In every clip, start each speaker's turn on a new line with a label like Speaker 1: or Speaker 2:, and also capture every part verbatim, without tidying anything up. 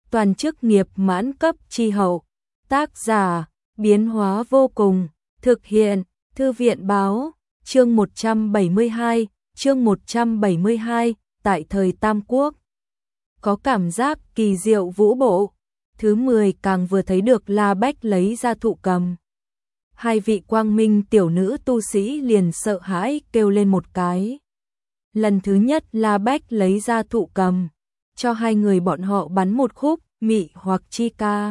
Speaker 1: toàn chức nghiệp mãn cấp chi hậu. Tác giả, biến hóa vô cùng, thực hiện, Thư viện báo, chương một trăm bảy mươi hai, chương một trăm bảy mươi hai, tại thời Tam Quốc. Có cảm giác kỳ diệu vũ bộ. Thứ mười càng vừa thấy được La Bách lấy ra thụ cầm. Hai vị quang minh tiểu nữ tu sĩ liền sợ hãi kêu lên một cái. Lần thứ nhất La Bách lấy ra thụ cầm, cho hai người bọn họ bắn một khúc, mị hoặc chi ca.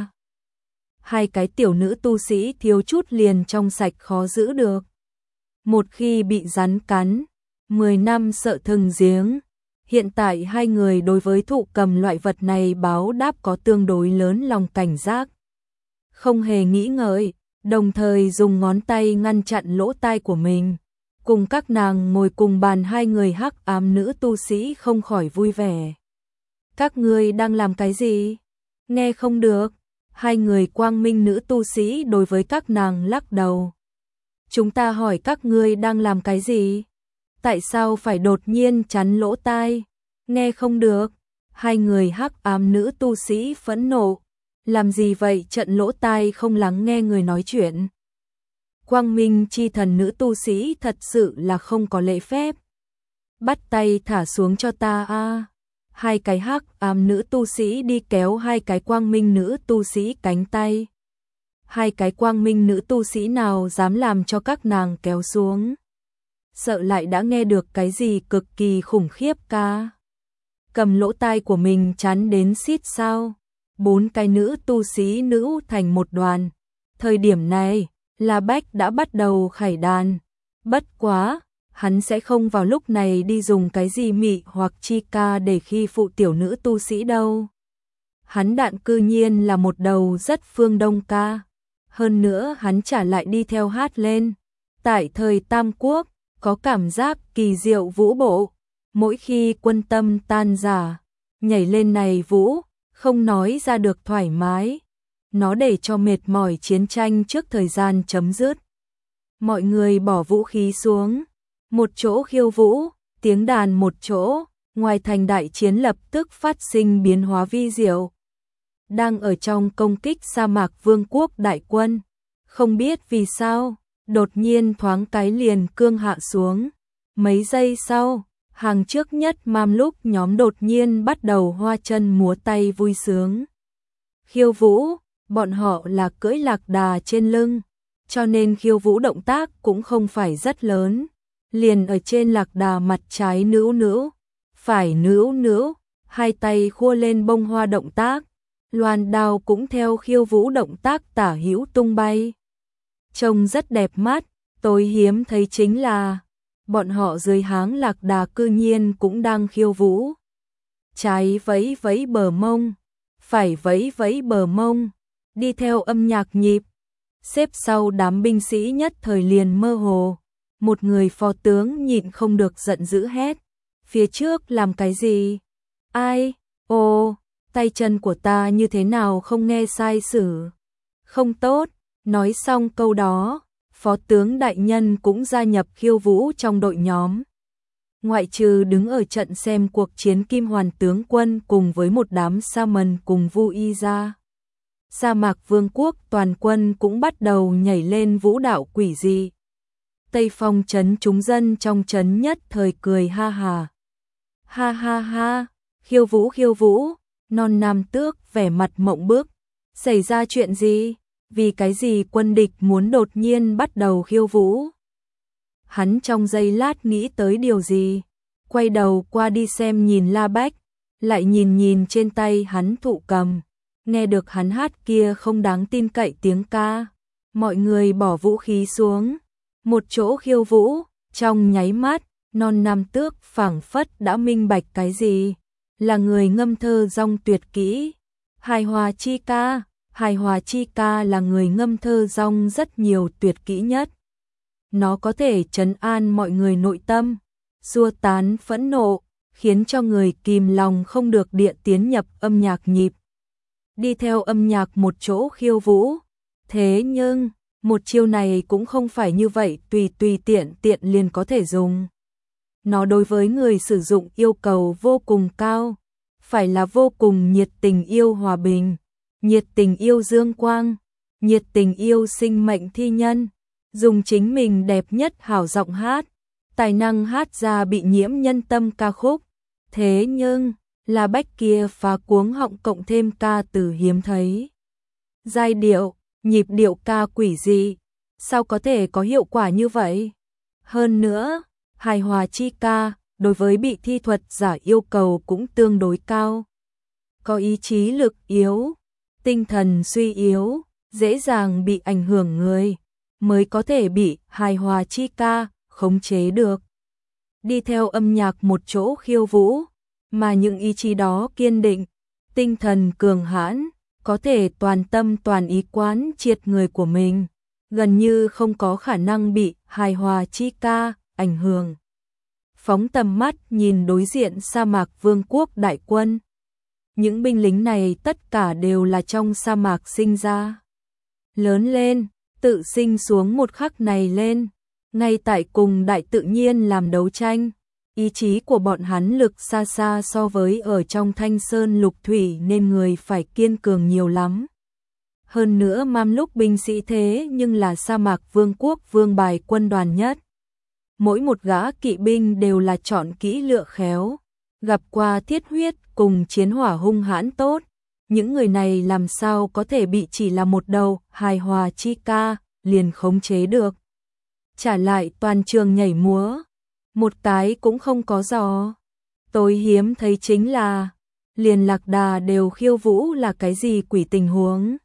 Speaker 1: Hai cái tiểu nữ tu sĩ thiếu chút liền trong sạch khó giữ được. Một khi bị rắn cắn, mười năm sợ thừng giếng. Hiện tại hai người đối với thụ cầm loại vật này báo đáp có tương đối lớn lòng cảnh giác. Không hề nghĩ ngợi, đồng thời dùng ngón tay ngăn chặn lỗ tai của mình. Cùng các nàng ngồi cùng bàn hai người hắc ám nữ tu sĩ không khỏi vui vẻ. Các ngươi đang làm cái gì? Nghe không được. Hai người quang minh nữ tu sĩ đối với các nàng lắc đầu. Chúng ta hỏi các ngươi đang làm cái gì? Tại sao phải đột nhiên chắn lỗ tai? Nghe không được. Hai người hắc ám nữ tu sĩ phẫn nộ. Làm gì vậy, trận lỗ tai không lắng nghe người nói chuyện? Quang minh chi thần nữ tu sĩ thật sự là không có lễ phép. Bắt tay thả xuống cho ta a. Hai cái hắc ám nữ tu sĩ đi kéo hai cái quang minh nữ tu sĩ cánh tay. Hai cái quang minh nữ tu sĩ nào dám làm cho các nàng kéo xuống? Sợ lại đã nghe được cái gì cực kỳ khủng khiếp ca. Cầm lỗ tai của mình chắn đến xít sao. Bốn cái nữ tu sĩ nữ thành một đoàn. Thời điểm này, La Bách đã bắt đầu khải đàn. Bất quá, hắn sẽ không vào lúc này đi dùng cái gì mị hoặc chi ca để khi phụ tiểu nữ tu sĩ đâu. Hắn đạn cư nhiên là một đầu rất phương đông ca. Hơn nữa hắn trả lại đi theo hát lên. Tại thời Tam Quốc, có cảm giác kỳ diệu vũ bộ. Mỗi khi quân tâm tan rã, nhảy lên này vũ, không nói ra được thoải mái. Nó để cho mệt mỏi chiến tranh trước thời gian chấm dứt. Mọi người bỏ vũ khí xuống. Một chỗ khiêu vũ, tiếng đàn một chỗ, ngoài thành đại chiến lập tức phát sinh biến hóa vi diệu. Đang ở trong công kích sa mạc vương quốc đại quân. Không biết vì sao, đột nhiên thoáng cái liền cương hạ xuống. Mấy giây sau, hàng trước nhất mam lúc nhóm đột nhiên bắt đầu hoa chân múa tay vui sướng. Khiêu vũ, bọn họ là cưỡi lạc đà trên lưng, cho nên khiêu vũ động tác cũng không phải rất lớn. Liền ở trên lạc đà mặt trái nữu nữu, phải nữu nữu, hai tay khua lên bông hoa động tác. Loan đao cũng theo khiêu vũ động tác tả hữu tung bay. Trông rất đẹp mắt, tối hiếm thấy chính là bọn họ dưới háng lạc đà cư nhiên cũng đang khiêu vũ. Trái vẫy vẫy bờ mông, phải vẫy vẫy bờ mông, đi theo âm nhạc nhịp. Xếp sau đám binh sĩ nhất thời liền mơ hồ. Một người phó tướng nhịn không được giận dữ hét. Phía trước làm cái gì? Ai? Ồ, tay chân của ta như thế nào không nghe sai sử? Không tốt. Nói xong câu đó, phó tướng đại nhân cũng gia nhập khiêu vũ trong đội nhóm. Ngoại trừ đứng ở trận xem cuộc chiến Kim Hoàn tướng quân cùng với một đám sa mần cùng Vu Y ra. Sa mạc vương quốc toàn quân cũng bắt đầu nhảy lên vũ đạo quỷ dị. Tây Phong trấn chúng dân trong trấn nhất thời cười ha hà. Ha ha ha, khiêu vũ khiêu vũ, non nam tước vẻ mặt mộng bức. Xảy ra chuyện gì? Vì cái gì quân địch muốn đột nhiên bắt đầu khiêu vũ? Hắn trong giây lát nghĩ tới điều gì, quay đầu qua đi xem nhìn La Bách, lại nhìn nhìn trên tay hắn thụ cầm, nghe được hắn hát kia không đáng tin cậy tiếng ca. Mọi người bỏ vũ khí xuống, một chỗ khiêu vũ, trong nháy mắt, non nam tước phảng phất đã minh bạch cái gì, là người ngâm thơ dong tuyệt kỹ, hài hòa chi ca. Hài hòa chi ca là người ngâm thơ dong rất nhiều tuyệt kỹ nhất. Nó có thể trấn an mọi người nội tâm, xua tán phẫn nộ, khiến cho người kìm lòng không được địa tiến nhập âm nhạc nhịp. Đi theo âm nhạc một chỗ khiêu vũ. Thế nhưng, một chiêu này cũng không phải như vậy tùy tùy tiện tiện liền có thể dùng. Nó đối với người sử dụng yêu cầu vô cùng cao. phải là vô cùng nhiệt tình yêu hòa bình, nhiệt tình yêu dương quang, nhiệt tình yêu sinh mệnh thi nhân, dùng chính mình đẹp nhất hảo giọng hát, tài năng hát ra bị nhiễm nhân tâm ca khúc. Thế nhưng, là bách kia phá cuống họng cộng thêm ca từ hiếm thấy. Giai điệu, nhịp điệu ca quỷ dị, sao có thể có hiệu quả như vậy? Hơn nữa, hài hòa chi ca, đối với bị thi thuật giả yêu cầu cũng tương đối cao. Có ý chí lực yếu, tinh thần suy yếu, dễ dàng bị ảnh hưởng người, mới có thể bị hài hòa chi ca khống chế được. Đi theo âm nhạc một chỗ khiêu vũ, mà những ý chí đó kiên định, tinh thần cường hãn, có thể toàn tâm toàn ý quán triệt người của mình, gần như không có khả năng bị hài hòa chi ca ảnh hưởng. Phóng tầm mắt nhìn đối diện sa mạc vương quốc đại quân. Những binh lính này tất cả đều là trong sa mạc sinh ra. Lớn lên, tự sinh xuống một khắc này lên, ngay tại cùng đại tự nhiên làm đấu tranh. Ý chí của bọn hắn lực xa xa so với ở trong thanh sơn lục thủy nên người phải kiên cường nhiều lắm. Hơn nữa Mam lúc binh sĩ thế nhưng là sa mạc vương quốc vương bài quân đoàn nhất. Mỗi một gã kỵ binh đều là chọn kỹ lựa khéo, gặp qua thiết huyết cùng chiến hỏa hung hãn tốt. Những người này làm sao có thể bị chỉ là một đầu hài hòa chi ca liền khống chế được. Trả lại toàn trường nhảy múa, một cái cũng không có giò. Tối hiếm thấy chính là liền lạc đà đều khiêu vũ là cái gì quỷ tình huống.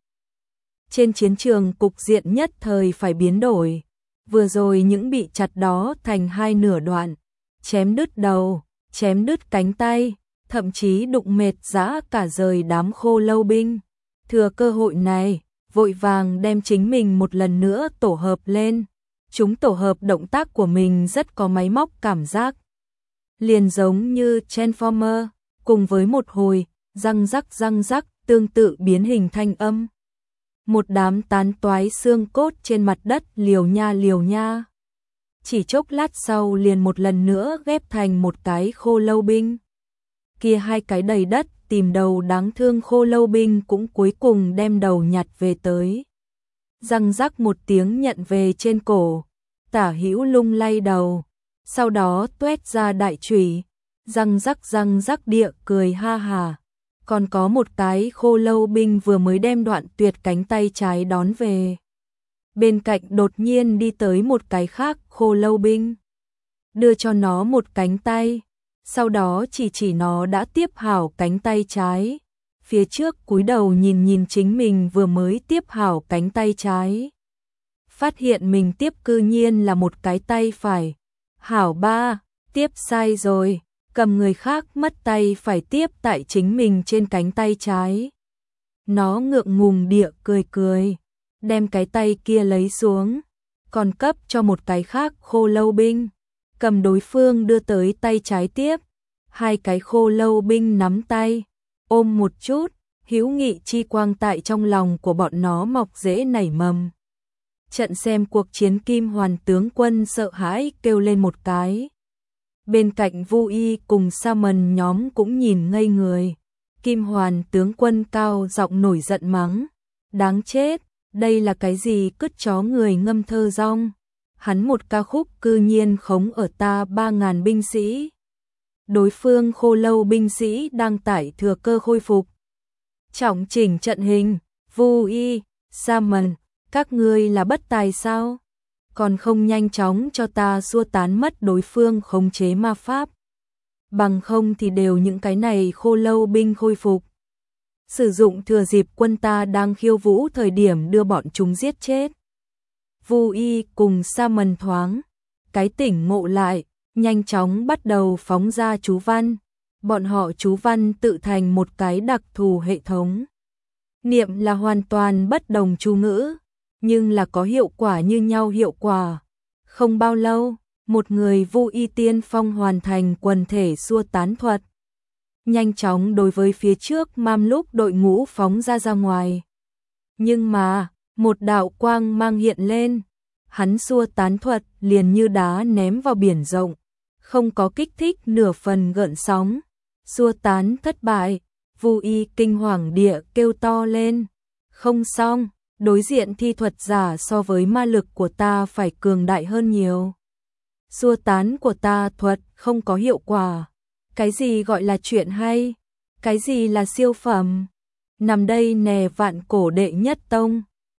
Speaker 1: Trên chiến trường cục diện nhất thời phải biến đổi. Vừa rồi những bị chặt đó thành hai nửa đoạn, chém đứt đầu, chém đứt cánh tay, thậm chí đụng mệt dã cả rời đám khô lâu binh. Thừa cơ hội này, vội vàng đem chính mình một lần nữa tổ hợp lên. Chúng tổ hợp động tác của mình rất có máy móc cảm giác. Liền giống như Transformer, cùng với một hồi, răng rắc răng rắc, tương tự biến hình thanh âm. Một đám tán toái xương cốt trên mặt đất liều nha liều nha. Chỉ chốc lát sau liền một lần nữa ghép thành một cái khô lâu binh. Kia hai cái đầy đất tìm đầu đáng thương khô lâu binh cũng cuối cùng đem đầu nhặt về tới. Răng rắc một tiếng nhận về trên cổ, Tả Hữu lung lay đầu, sau đó tuét ra đại chùy, răng rắc răng rắc địa cười ha hà. Còn có một cái khô lâu binh vừa mới đem đoạn tuyệt cánh tay trái đón về. Bên cạnh đột nhiên đi tới một cái khác khô lâu binh, đưa cho nó một cánh tay, sau đó chỉ chỉ nó đã tiếp hảo cánh tay trái. Phía trước cúi đầu nhìn nhìn chính mình vừa mới tiếp hảo cánh tay trái. Phát hiện mình tiếp cư nhiên là một cái tay phải. Hảo ba, tiếp sai rồi. Cầm người khác mất tay phải tiếp tại chính mình trên cánh tay trái. Nó ngượng ngùng địa cười cười, đem cái tay kia lấy xuống, còn cấp cho một cái khác khô lâu binh, cầm đối phương đưa tới tay trái tiếp. Hai cái khô lâu binh nắm tay, ôm một chút, hữu nghị chi quang tại trong lòng của bọn nó mọc rễ nảy mầm. Trận xem cuộc chiến Kim Hoàn tướng quân sợ hãi kêu lên một cái. Bên cạnh Vu Y cùng Sa Mần nhóm cũng nhìn ngây người. Kim Hoàn tướng quân cao giọng nổi giận mắng. Đáng chết, đây là cái gì cứt chó người ngâm thơ rong. Hắn một ca khúc cư nhiên khống ở ta ba ngàn binh sĩ. Đối phương khô lâu binh sĩ đang tải thừa cơ khôi phục. Trọng chỉnh trận hình, Vu Y, Sa Mần, các ngươi là bất tài sao? Còn không nhanh chóng cho ta xua tán mất đối phương khống chế ma pháp. Bằng không thì đều những cái này khô lâu binh khôi phục. Sử dụng thừa dịp quân ta đang khiêu vũ thời điểm đưa bọn chúng giết chết. Vu Y cùng Sa Mần thoáng cái tỉnh ngộ lại, nhanh chóng bắt đầu phóng ra chú văn. Bọn họ chú văn tự thành một cái đặc thù hệ thống. Niệm là hoàn toàn bất đồng chú ngữ, nhưng là có hiệu quả như nhau hiệu quả. Không bao lâu, một người Vu Y tiên phong hoàn thành quần thể xua tán thuật. Nhanh chóng đối với phía trước Mam lúc đội ngũ phóng ra ra ngoài. Nhưng mà, một đạo quang mang hiện lên, hắn xua tán thuật liền như đá ném vào biển rộng, không có kích thích nửa phần gợn sóng. xua tán thất bại, Vu Y kinh hoàng địa kêu to lên. Không xong, đối diện thi thuật giả so với ma lực của ta phải cường đại hơn nhiều. Xua tán của ta thuật không có hiệu quả. Cái gì gọi là chuyện hay? Cái gì là siêu phẩm? Nằm đây nè vạn cổ đệ nhất tông.